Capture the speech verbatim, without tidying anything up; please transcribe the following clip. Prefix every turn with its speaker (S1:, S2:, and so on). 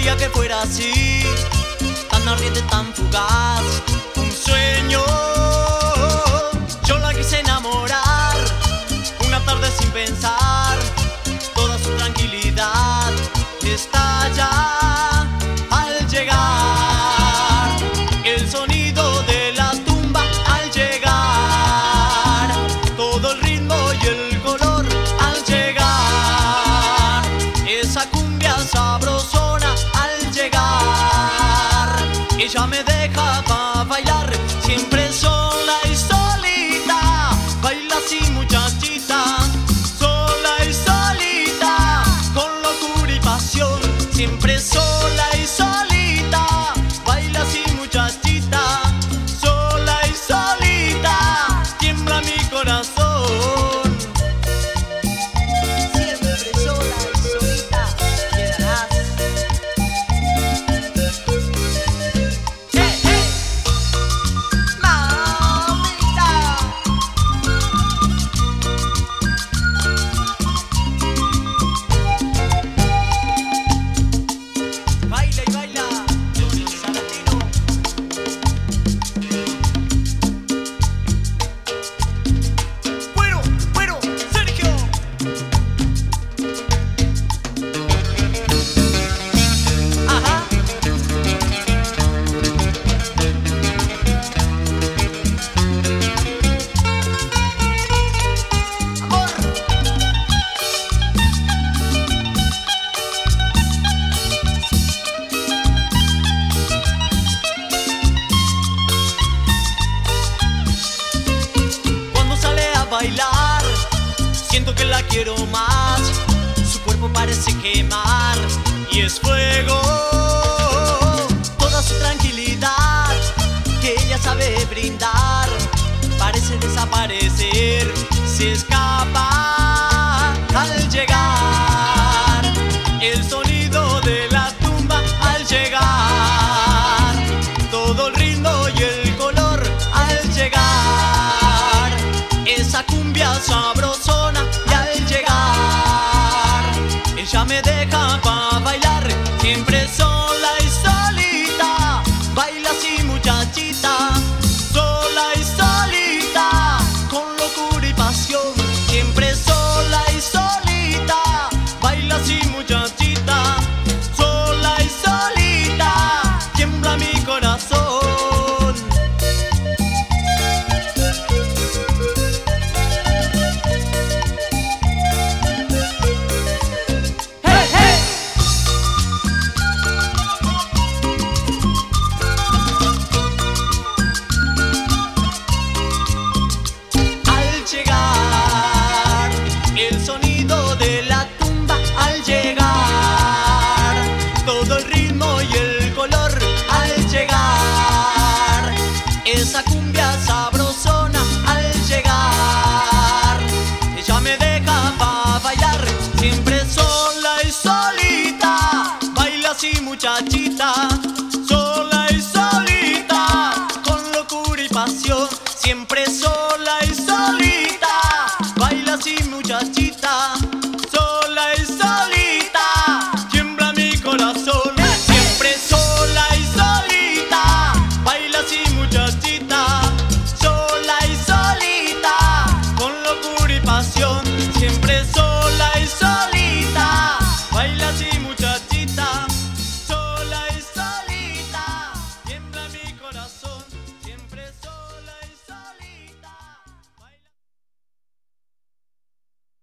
S1: quería que fuera así, tan ardiente, tan fugaz, un sueño. Yo la quise enamorar, una tarde sin pensar, toda su tranquilidad estalla al llegar, el sonido de la tumba al llegar, todo el ritmo y el color al llegar, esa cumbia sabrosona al llegar, ella me deja pa' bailar, siempre sola y solita, baila así muchachita, sola y solita, con locura y pasión, siempre sola y solita, baila así muchachita, sola y solita, tiembla mi corazón. Siempre sola y solita quedarás. ¡Hey, hey! ¡Mamita! Baila y baila, Salatino. Bueno, bueno, Sergio. Ajá. Amor. Cuando sale a bailar, siento que la quiero más. Su cuerpo parece quemar y es fuego. Toda su tranquilidad que ella sabe brindar parece desaparecer, se escapa al llegar, el sonido de la tumba al llegar, todo el ritmo y el color al llegar, esa cumbia sabrosona y al llegar, ella me deja pa' bailar, siempre sola y solita, baila así muchachita, sola y solita, con locura y pasión, siempre sola y solita, baila así muchachita, sola y solita, tiembla mi corazón. ¡Hey, hey! Al llegar, el sonido de la tumba al llegar, todo el ritmo y el color al llegar, esa cumbia sabrosona al llegar, ella me deja pa' bailar, siempre sola y solita, baila así muchachita, sola y solita, con locura y pasión, siempre sola